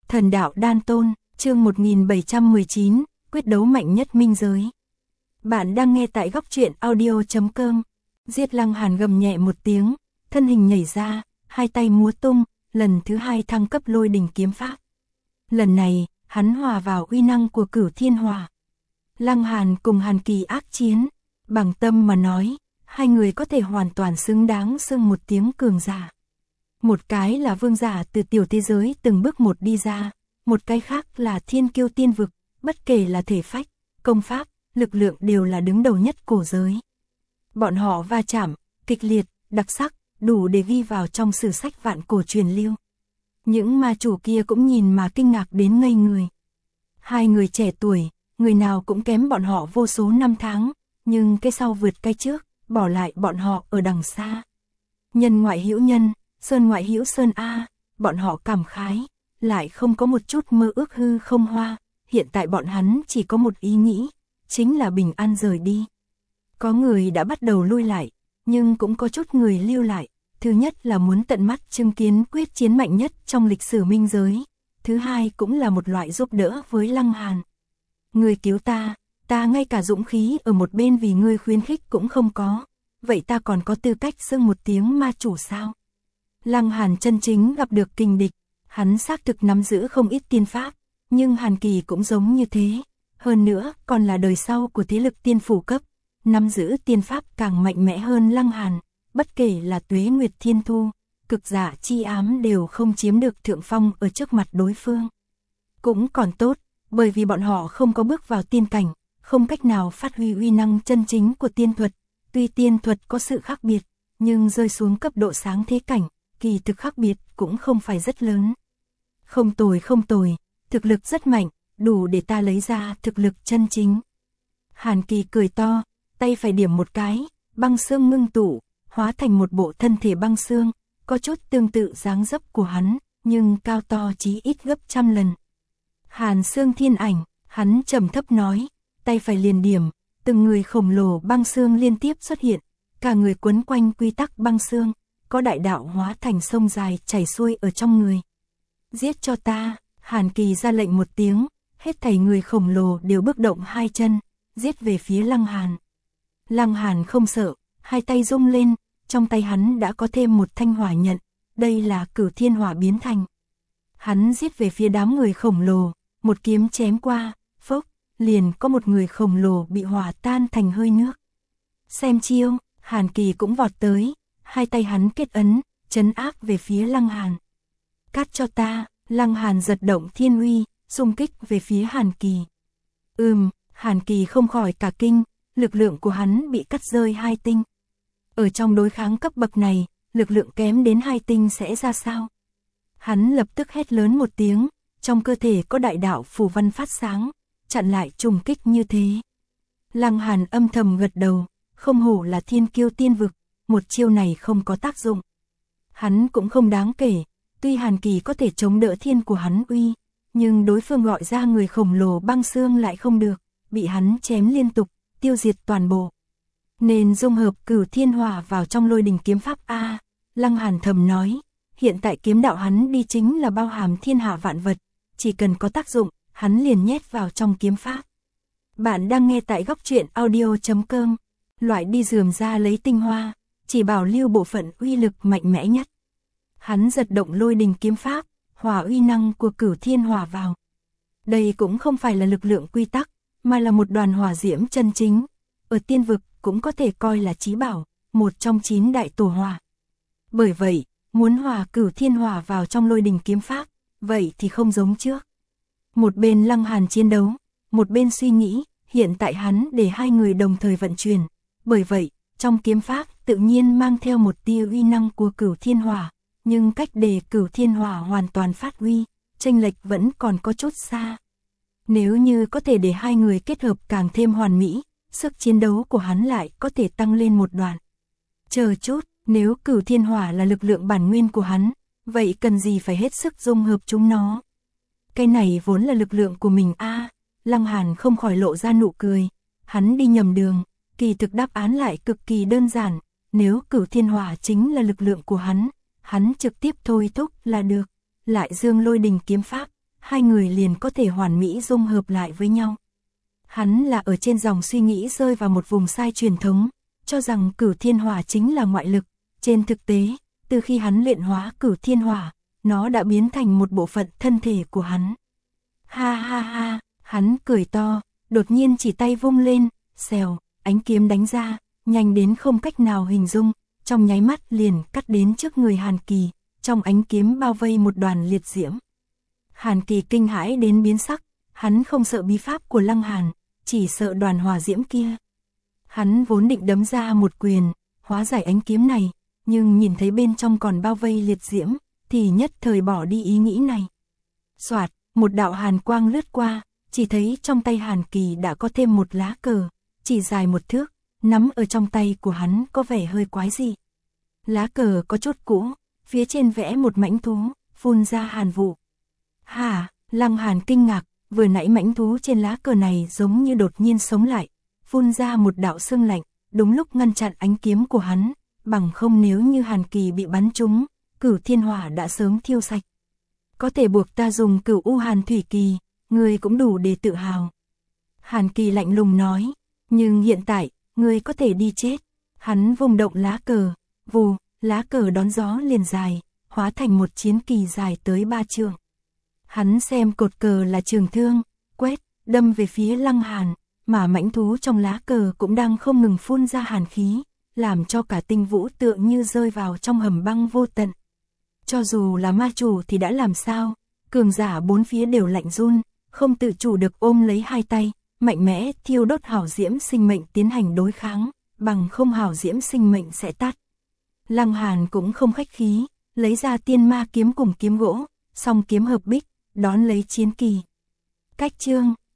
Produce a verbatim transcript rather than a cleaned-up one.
Thần đạo đan tôn, chương một nghìn bảy trăm mười chín, quyết đấu mạnh nhất minh giới. Bạn đang nghe tại góc truyện audio chấm com. Diệt Lăng Hàn gầm nhẹ một tiếng, thân hình nhảy ra, hai tay múa tung, lần thứ hai thăng cấp lôi đình kiếm pháp. Lần này, hắn hòa vào uy năng của Cửu Thiên Hỏa. Lăng Hàn cùng Hàn Kỳ ác chiến, bằng tâm mà nói, hai người có thể hoàn toàn xứng đáng xưng một tiếng cường giả. Một cái là vương giả từ tiểu thế giới từng bước một đi ra, một cái khác là thiên kiêu tiên vực, bất kể là thể phách, công pháp, lực lượng đều là đứng đầu nhất cổ giới. Bọn họ va chạm, kịch liệt, đặc sắc, đủ để ghi vào trong sử sách vạn cổ truyền lưu. Những ma chủ kia cũng nhìn mà kinh ngạc đến ngây người. Hai người trẻ tuổi, người nào cũng kém bọn họ vô số năm tháng, nhưng cái sau vượt cái trước, bỏ lại bọn họ ở đằng xa. Nhân ngoại hữu nhân, sơn ngoại hữu sơn a, bọn họ cảm khái, lại không có một chút mơ ước hư không hoa, hiện tại bọn hắn chỉ có một ý nghĩ, chính là bình an rời đi. Có người đã bắt đầu lui lại, nhưng cũng có chút người lưu lại, thứ nhất là muốn tận mắt chứng kiến quyết chiến mạnh nhất trong lịch sử minh giới, thứ hai cũng là một loại giúp đỡ với Lăng Hàn. Người cứu ta, ta ngay cả dũng khí ở một bên vì ngươi khuyến khích cũng không có, vậy ta còn có tư cách xưng một tiếng ma chủ sao? Lăng Hàn chân chính gặp được kình địch, hắn xác thực nắm giữ không ít tiên pháp, nhưng Hàn Kỳ cũng giống như thế, hơn nữa còn là đời sau của thế lực tiên phủ cấp, nắm giữ tiên pháp càng mạnh mẽ hơn Lăng Hàn, bất kể là Tuế Nguyệt Thiên Thu, cực giả chi ám đều không chiếm được thượng phong ở trước mặt đối phương. Cũng còn tốt, bởi vì bọn họ không có bước vào tiên cảnh, không cách nào phát huy uy năng chân chính của tiên thuật, tuy tiên thuật có sự khác biệt, nhưng rơi xuống cấp độ sáng thế cảnh, kỳ thực khác biệt cũng không phải rất lớn. Không tồi không tồi, thực lực rất mạnh, đủ để ta lấy ra thực lực chân chính. Hàn Kỳ cười to, tay phải điểm một cái, băng xương ngưng tụ, hóa thành một bộ thân thể băng xương, có chút tương tự dáng dấp của hắn, nhưng cao to chí ít gấp trăm lần. Hàn Xương Thiên Ảnh, hắn trầm thấp nói, tay phải liền điểm, từng người khổng lồ băng xương liên tiếp xuất hiện, cả người quấn quanh quy tắc băng xương, có đại đạo hóa thành sông dài chảy xuôi ở trong người. Giết cho ta, Hàn Kỳ ra lệnh một tiếng, hết thảy người khổng lồ đều bước động hai chân, giết về phía Lăng Hàn. Lăng Hàn không sợ, hai tay rung lên, trong tay hắn đã có thêm một thanh hỏa nhận, đây là Cửu Thiên Hỏa biến thành. Hắn giết về phía đám người khổng lồ, một kiếm chém qua, phốc, liền có một người khổng lồ bị hỏa tan thành hơi nước. Xem chiêu, Hàn Kỳ cũng vọt tới, hai tay hắn kết ấn, trấn áp về phía Lăng Hàn. Cắt cho ta, Lăng Hàn giật động thiên uy, xung kích về phía Hàn Kỳ. Ừm, Hàn Kỳ không khỏi cả kinh, lực lượng của hắn bị cắt rơi hai tinh. Ở trong đối kháng cấp bậc này, lực lượng kém đến hai tinh sẽ ra sao? Hắn lập tức hét lớn một tiếng, trong cơ thể có đại đạo phù văn phát sáng, chặn lại trùng kích như thế. Lăng Hàn âm thầm gật đầu, không hổ là thiên kiêu tiên vực, một chiêu này không có tác dụng. Hắn cũng không đáng kể, tuy Hàn Kỳ có thể chống đỡ thiên của hắn uy, nhưng đối phương gọi ra người khổng lồ băng xương lại không được, bị hắn chém liên tục, tiêu diệt toàn bộ. Nên dung hợp Cửu Thiên Hỏa vào trong lôi đình kiếm pháp A, Lăng Hàn thầm nói, hiện tại kiếm đạo hắn đi chính là bao hàm thiên hạ vạn vật, chỉ cần có tác dụng, hắn liền nhét vào trong kiếm pháp. Bạn đang nghe tại góc truyện audio chấm com, loại đi rườm ra lấy tinh hoa, chỉ bảo lưu bộ phận uy lực mạnh mẽ nhất. Hắn giật động lôi đình kiếm pháp, hòa uy năng của Cửu Thiên Hỏa vào. Đây cũng không phải là lực lượng quy tắc, mà là một đoàn hỏa diễm chân chính, ở tiên vực cũng có thể coi là chí bảo, một trong chín đại tổ hỏa. Bởi vậy, muốn hòa Cửu Thiên Hỏa vào trong lôi đình kiếm pháp, vậy thì không giống trước. Một bên Lăng Hàn chiến đấu, một bên suy nghĩ, hiện tại hắn để hai người đồng thời vận chuyển, bởi vậy, trong kiếm pháp tự nhiên mang theo một tia uy năng của Cửu Thiên Hỏa, nhưng cách để Cửu Thiên Hỏa hoàn toàn phát huy, chênh lệch vẫn còn có chút xa. Nếu như có thể để hai người kết hợp càng thêm hoàn mỹ, sức chiến đấu của hắn lại có thể tăng lên một đoạn. Chờ chút, nếu Cửu Thiên Hỏa là lực lượng bản nguyên của hắn, vậy cần gì phải hết sức dung hợp chúng nó? Cái này vốn là lực lượng của mình a. À, Lăng Hàn không khỏi lộ ra nụ cười, hắn đi nhầm đường, kỳ thực đáp án lại cực kỳ đơn giản, nếu Cửu Thiên Hỏa chính là lực lượng của hắn, hắn trực tiếp thôi thúc là được, lại dương lôi đình kiếm pháp, hai người liền có thể hoàn mỹ dung hợp lại với nhau. Hắn là ở trên dòng suy nghĩ rơi vào một vùng sai truyền thống, cho rằng Cửu Thiên Hỏa chính là ngoại lực. Trên thực tế, từ khi hắn luyện hóa Cửu Thiên Hỏa, nó đã biến thành một bộ phận thân thể của hắn. Ha ha ha, hắn cười to, đột nhiên chỉ tay vung lên, xèo, ánh kiếm đánh ra, nhanh đến không cách nào hình dung, trong nháy mắt liền cắt đến trước người Hàn Kỳ, trong ánh kiếm bao vây một đoàn liệt diễm. Hàn Kỳ kinh hãi đến biến sắc, hắn không sợ bí pháp của Lăng Hàn, chỉ sợ đoàn hỏa diễm kia. Hắn vốn định đấm ra một quyền, hóa giải ánh kiếm này, nhưng nhìn thấy bên trong còn bao vây liệt diễm, thì nhất thời bỏ đi ý nghĩ này. Soạt, một đạo hàn quang lướt qua, chỉ thấy trong tay Hàn Kỳ đã có thêm một lá cờ, chỉ dài một thước, nắm ở trong tay của hắn có vẻ hơi quái dị. Lá cờ có chút cũ, phía trên vẽ một mãnh thú, phun ra hàn vụ. Hả, Lăng Hàn kinh ngạc, vừa nãy mãnh thú trên lá cờ này giống như đột nhiên sống lại, phun ra một đạo sương lạnh, đúng lúc ngăn chặn ánh kiếm của hắn, bằng không nếu như Hàn Kỳ bị bắn trúng, Cửu Thiên Hỏa đã sớm thiêu sạch. Có thể buộc ta dùng Cửu U Hàn Thủy Kỳ, ngươi cũng đủ để tự hào. Hàn Kỳ lạnh lùng nói, nhưng hiện tại, ngươi có thể đi chết. Hắn vùng động lá cờ, vù, lá cờ đón gió liền dài, hóa thành một chiến kỳ dài tới ba trượng. Hắn xem cột cờ là trường thương, quét, đâm về phía Lăng Hàn, mà mãnh thú trong lá cờ cũng đang không ngừng phun ra hàn khí, làm cho cả tinh vũ tựa như rơi vào trong hầm băng vô tận. Cho dù là ma chủ thì đã làm sao, cường giả bốn phía đều lạnh run, không tự chủ được ôm lấy hai tay, mạnh mẽ thiêu đốt hảo diễm sinh mệnh tiến hành đối kháng, bằng không hảo diễm sinh mệnh sẽ tắt. Lăng Hàn cũng không khách khí, lấy ra tiên ma kiếm cùng kiếm gỗ, song kiếm hợp bích, đón lấy chiến kỳ. Cách chương